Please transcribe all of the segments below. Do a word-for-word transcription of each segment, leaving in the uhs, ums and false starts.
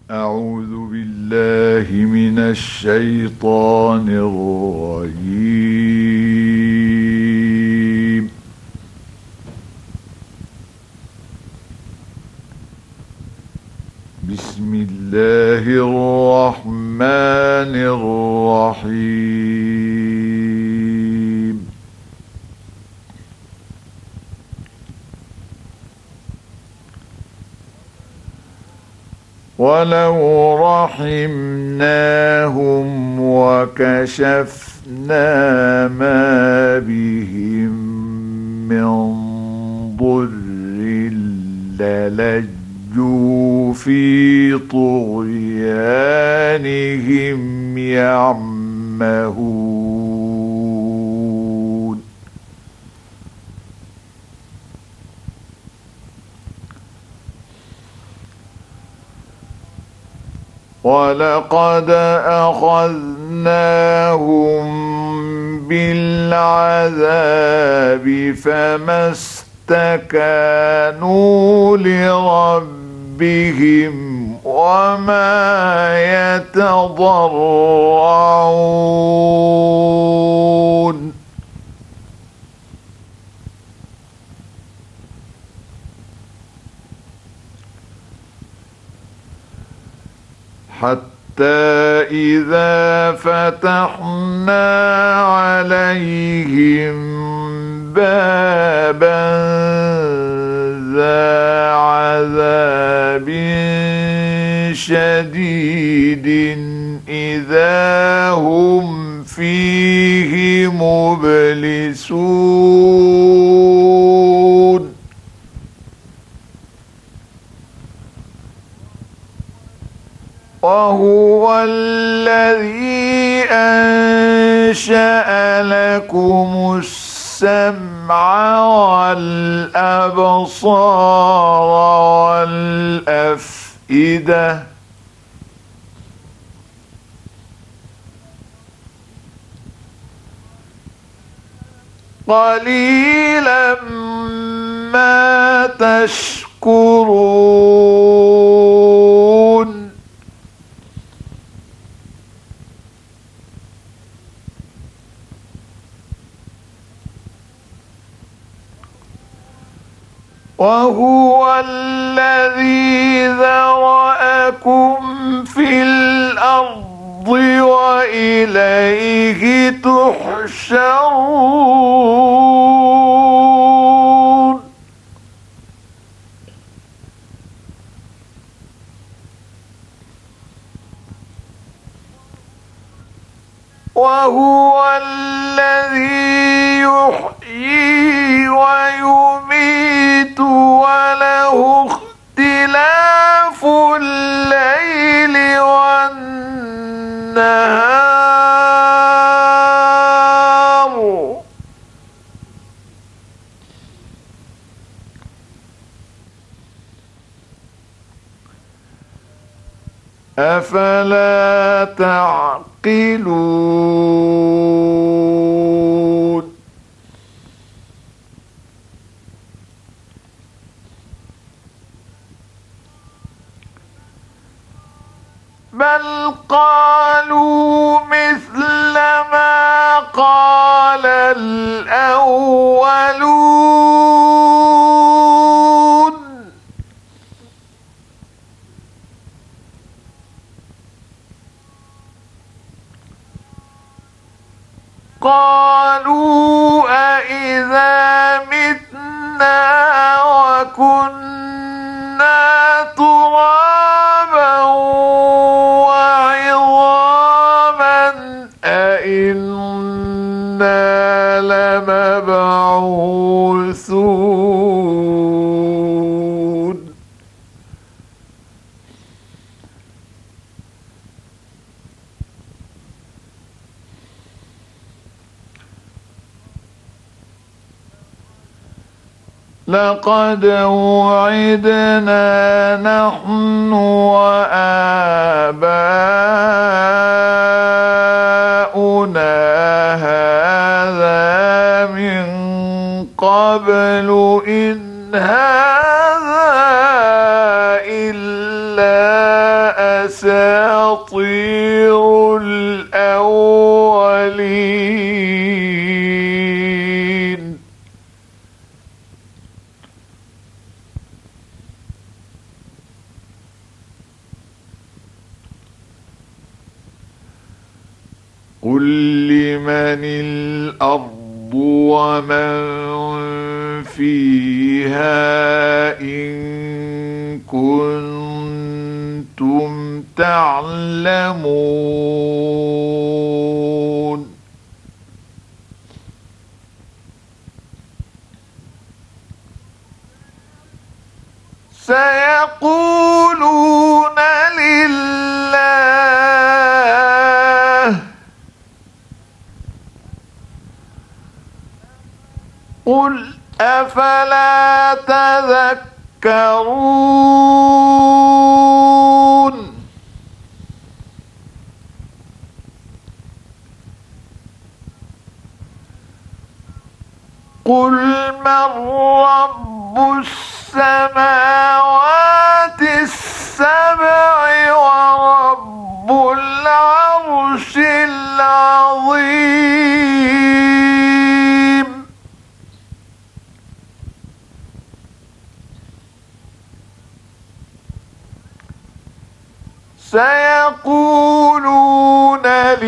أعوذ بالله من الشيطان الرجيم. بسم الله الرحمن الرحيم. ولو رحمناهم وكشفنا ما بهم من ضر للجوا في طغيانهم يعمهون. ولقد أخذناهم بالعذاب فما استكانوا لربهم وما يتضرعون. حتى إذا فتحنا عليهم بابا ذا عذاب شديد إذا هم فيه مبلسون. وهو الذي أنشأ لكم السمع والأبصار والأفئدة قليلا ما تشكرون. وهو الذي ذرأكم في الأرض وإليه تحشرون. وهو الذي يحيي ويميت وله اختلاف الليل والنهار أفلا تعقلون. بل قالوا مثل ما قال الأولون. قالوا أإذا متنا وكنا ترابا وعظاما أإنا لمبعوثون. لقد وعدنا نحن وآباؤنا هذا من قبل إن هذا إلا أساطير الأولين. قل لمن الأرض ومن فيها إن كنتم تعلمون. سيقولون لله. قل أفلا تذكرون. قل من رب السماوات السبع ورب العرش العظيم. سيقولون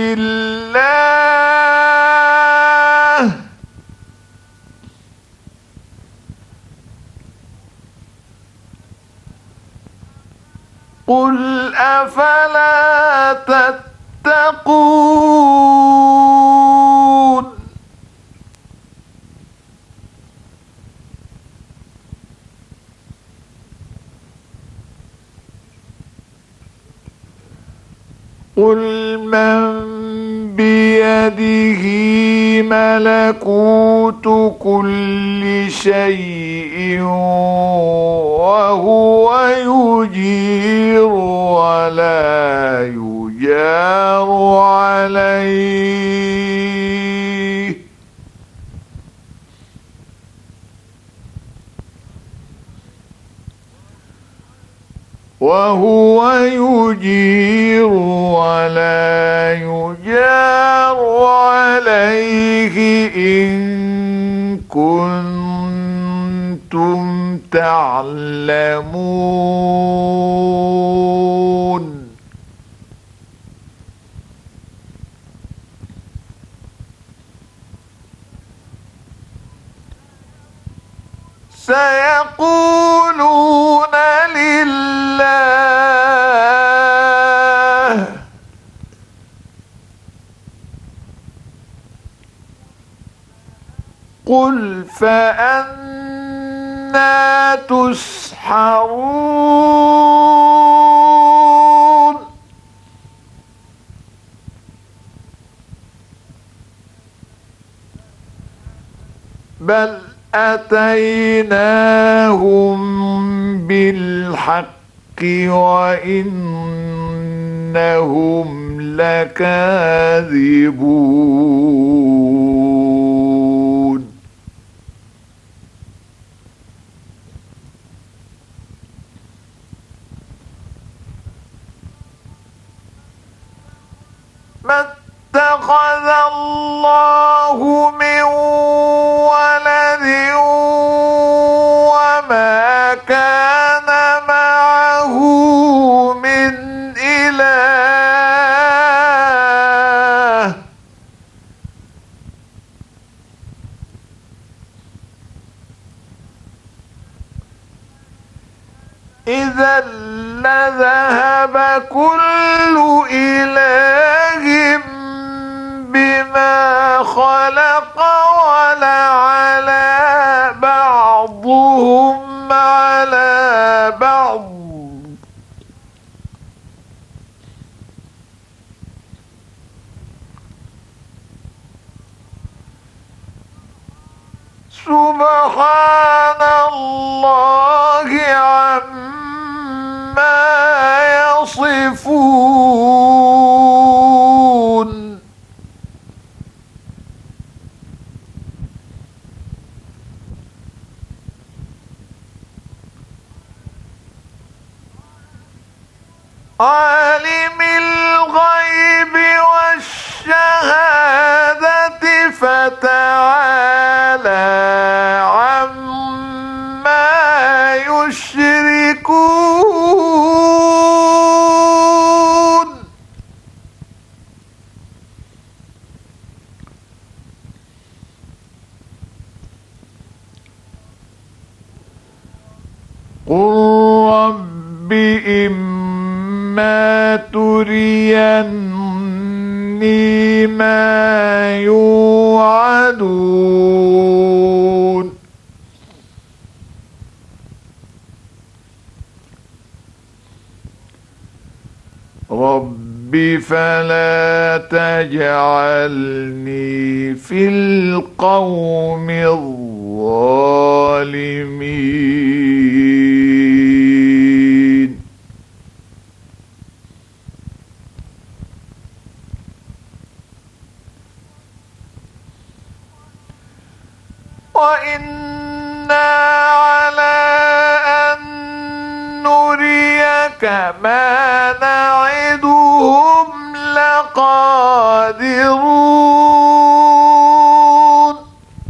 لله. قل أفلا تتقون. قل من بيده ملكوت كل شيء وهو يجير ولا يجار عليه. وهو يجير ولا يجار عليه إن كنتم تعلمون. سيقولون لله. قل فأنى تسحرون. بل أتيناهم بالحق وإنهم لكاذبون. ما اتخذ الله من ولد وما كان معه من إله. إذا لذهب كل إله بما خلق ولعلى بعضهم على بعض. سبحان الله عما يصفون. عالم الغيب والشهادة فتعالى عما يشركون قل رب إما تريني ما يوعدون رب فلا تجعلني في القوم الظالمين وإنا على أن نريك ما نعدهم لقادرون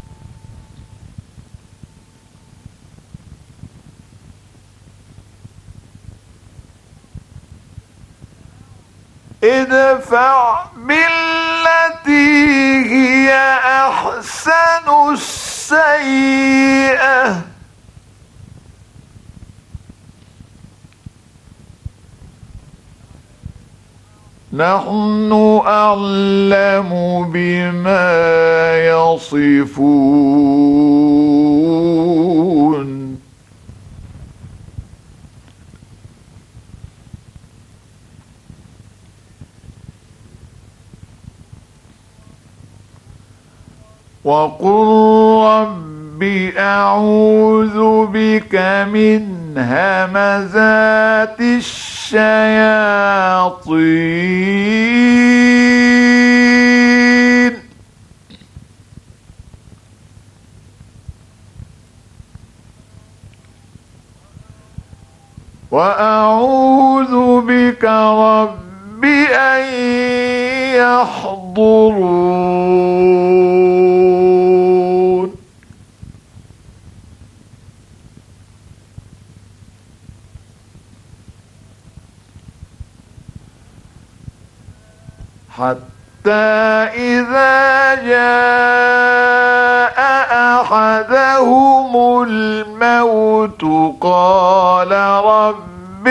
ادفع بالتي هي أحسن السيئة نحن أعلم بما يصفون وقل رب أعوذ بك من همزات الشياطين وأعوذ بك رب أن يحضرون حتى إذا جاء أحدهم الموت قال رب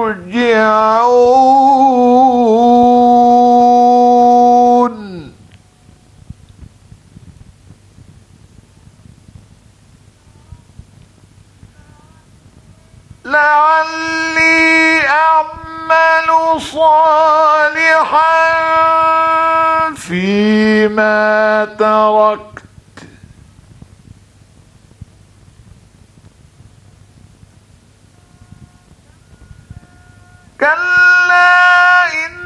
ارجعون لعلي أعمل صالحا فيما تركت كلا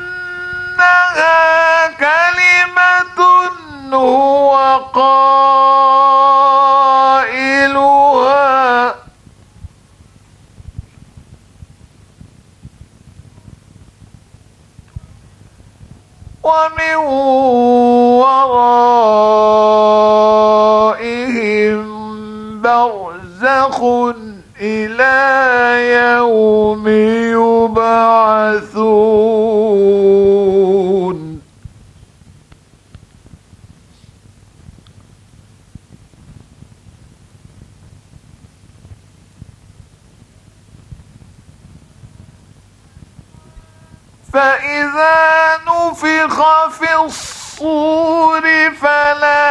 إنها كلمة هو قائلها ومن ورائهم برزخ إلى يوم يبعثون فإذا نفخ في الصور فلا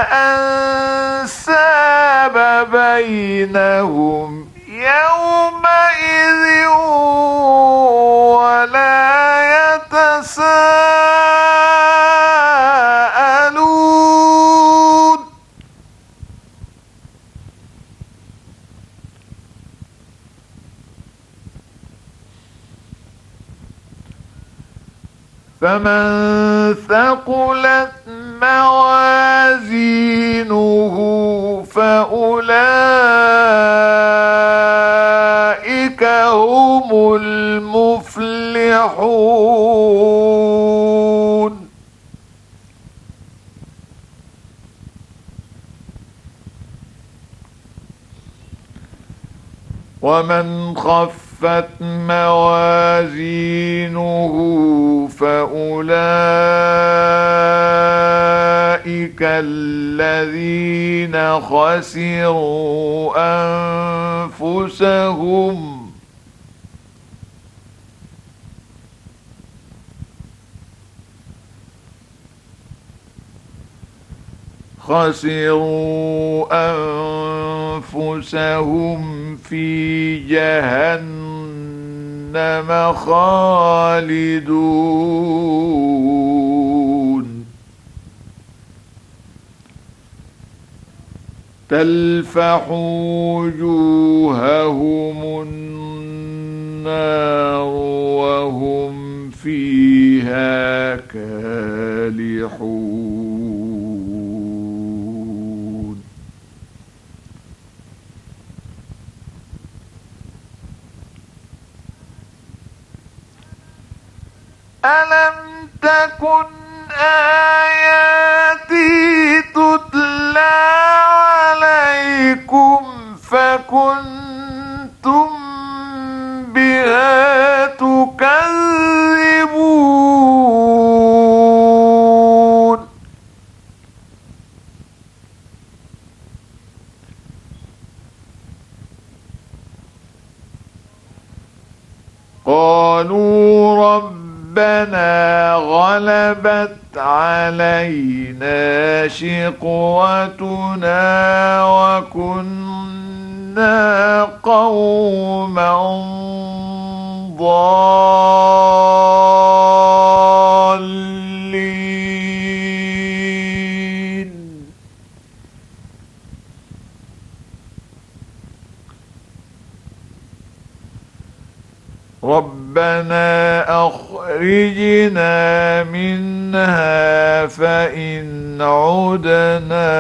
أنساب بينهم يومئذ ولا يتساءلون فمن ثقلت موازينه فأولئك هم المفلحون تفلحون. ومن خفت موازينه فأولئك الذين خسروا أنفسهم خسروا أنفسهم في جهنم خالدون. تلفح وجوههم النار وهم فيها كالحون. ألم تكن آياتي تتلى عليكم فكنتم بها تكذبون. قالوا ربنا غلبت علينا شقوتنا وكنا قوما ضالين. ربنا أخرجنا منها فإن عدنا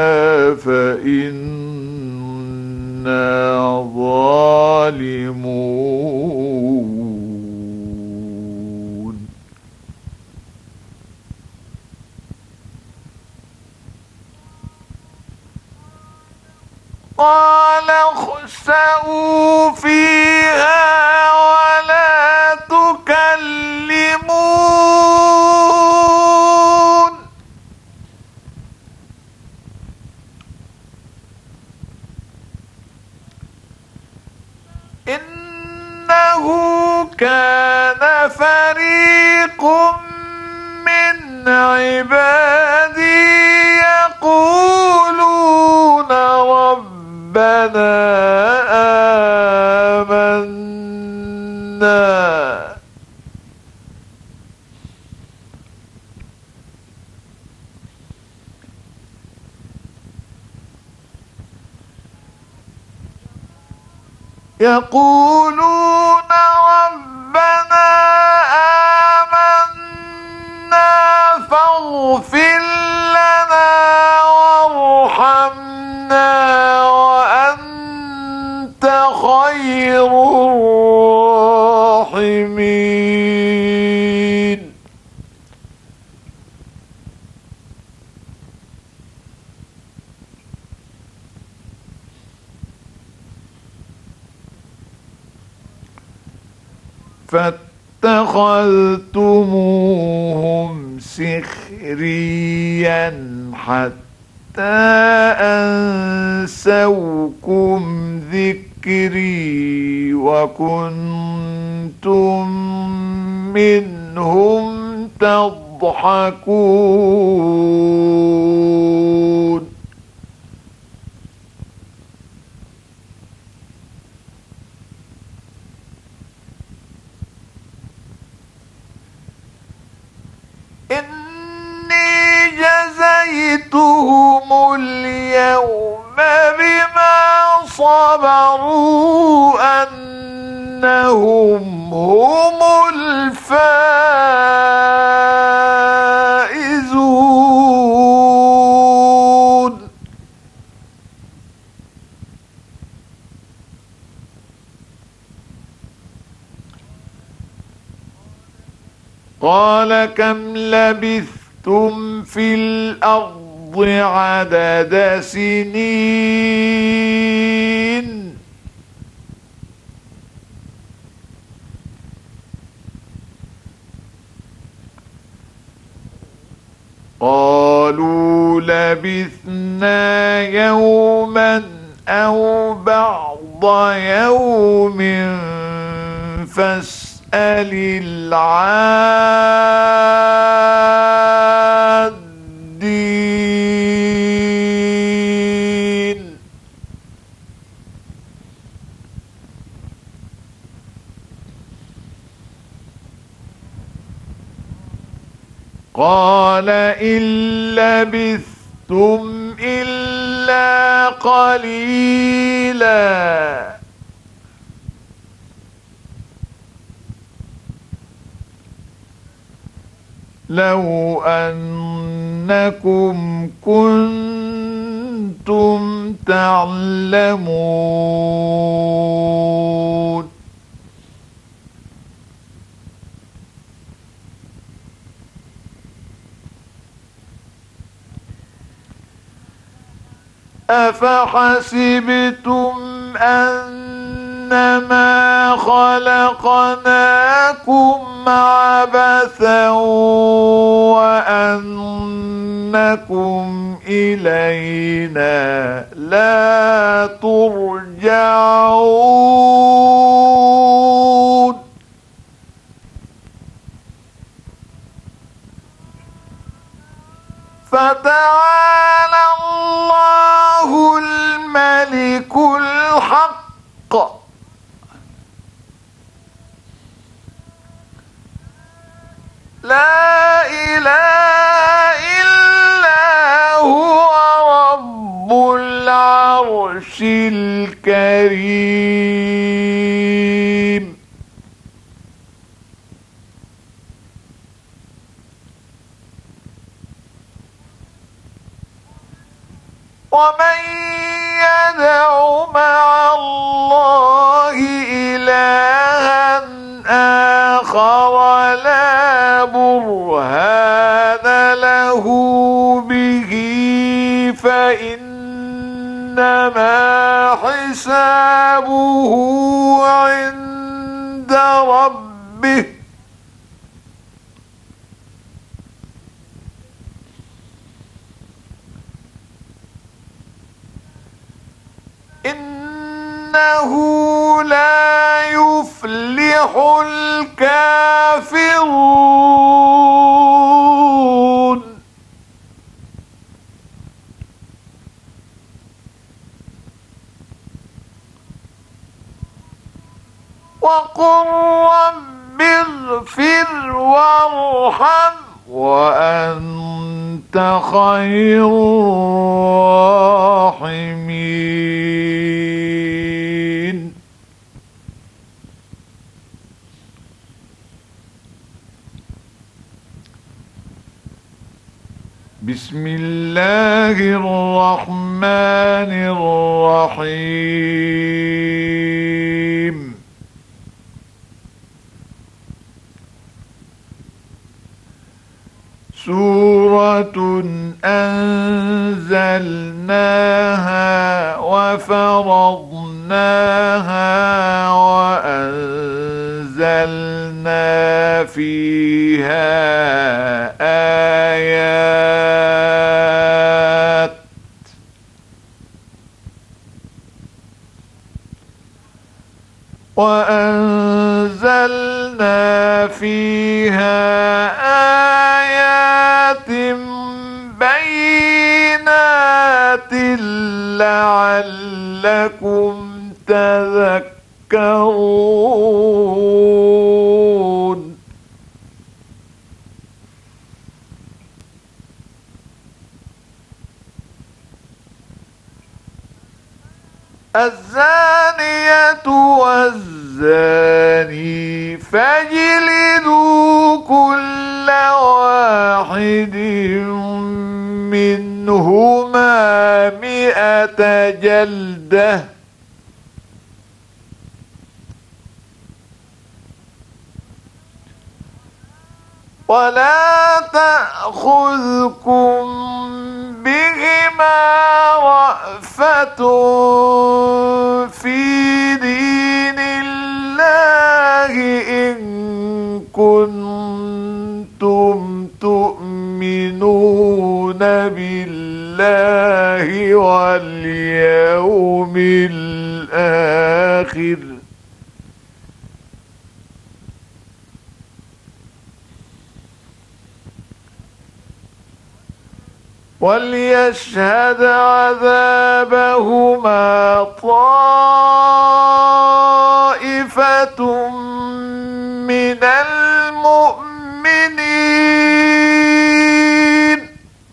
فإنا ظالمون. قال اخسئوا فيها ولا تكلمون. إنه كان فريق من عبادي يقولون ربنا آمنا يقولون ربنا آمنا فاغفر لنا وارحمنا وأنت خير الراحمين. فاتخذتموهم سخريا حتى أنسوكم ذكري وكنتم منهم تضحكون. إني جزيتهم اليوم بما صبروا أنهم هم الفائزون. قال كم لبثتم في الأرض عدد سنين قالوا لبثنا يوما أو بعض يوم فاسأل العادين قال إن لبثتم إلا قليلا لو أنكم كنتم تعلمون أفحسبتم أنما خلقناكم عبثا وأنكم إلينا لا ترجعون فتعالى الله الملك الحق لا إله إلا هو رب العرش الكريم ومن يدع مع الله إلها آخر لا برهان له به فإنما حسابه عند ربه إنه لا يفلح الكافرون وقل رب اغفر وارحم وأنت خير الراحمين بسم الله الرحمن الرحيم سورة أنزلناها وفرضناها وأنزلنا فيها آيات وأنزلنا فيها آيات بينات لعلكم تذكرون الزانية والزاني فاجلدوا كل واحد منهما مئة جلدة ولا تأخذكم بهما رأفة في دين الله إن كنتم تؤمنون بالله واليوم الآخر وليشهد عذابهما طائفة من المؤمنين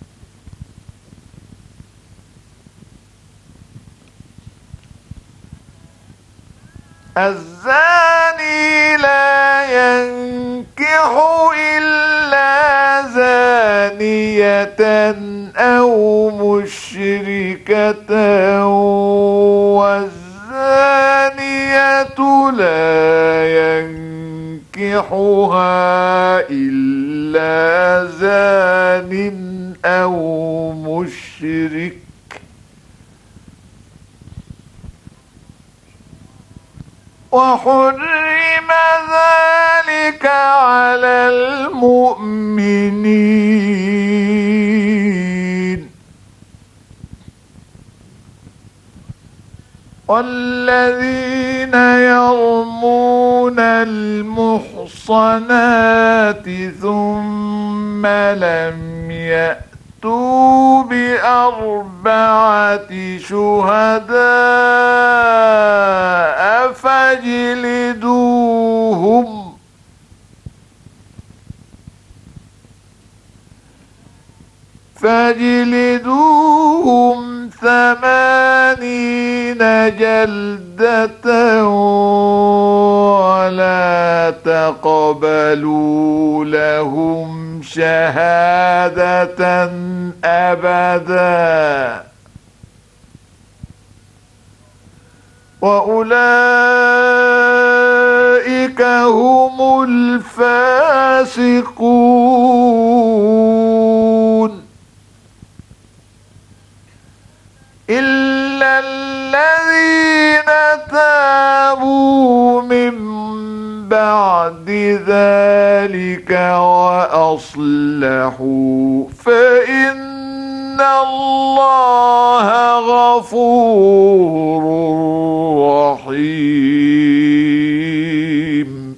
الزاني لا ينكح إلا زانية أو مشركة والزانية لا ينكحها إلا زان أو مشرك وحرم ذلك على المؤمنين والذين يرمون المحصنات ثم لم يأتوا بأربعة شهداء فاجلدوهم فاجلدوهم ثمانين جلدة ولا تقبلوا لهم شهادة أبدا وأولئك هم الفاسقون إلا الذين تابوا من بعد ذلك وأصلحوا فإن الله غفور رحيم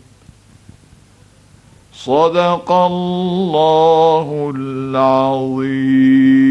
صدق الله العظيم.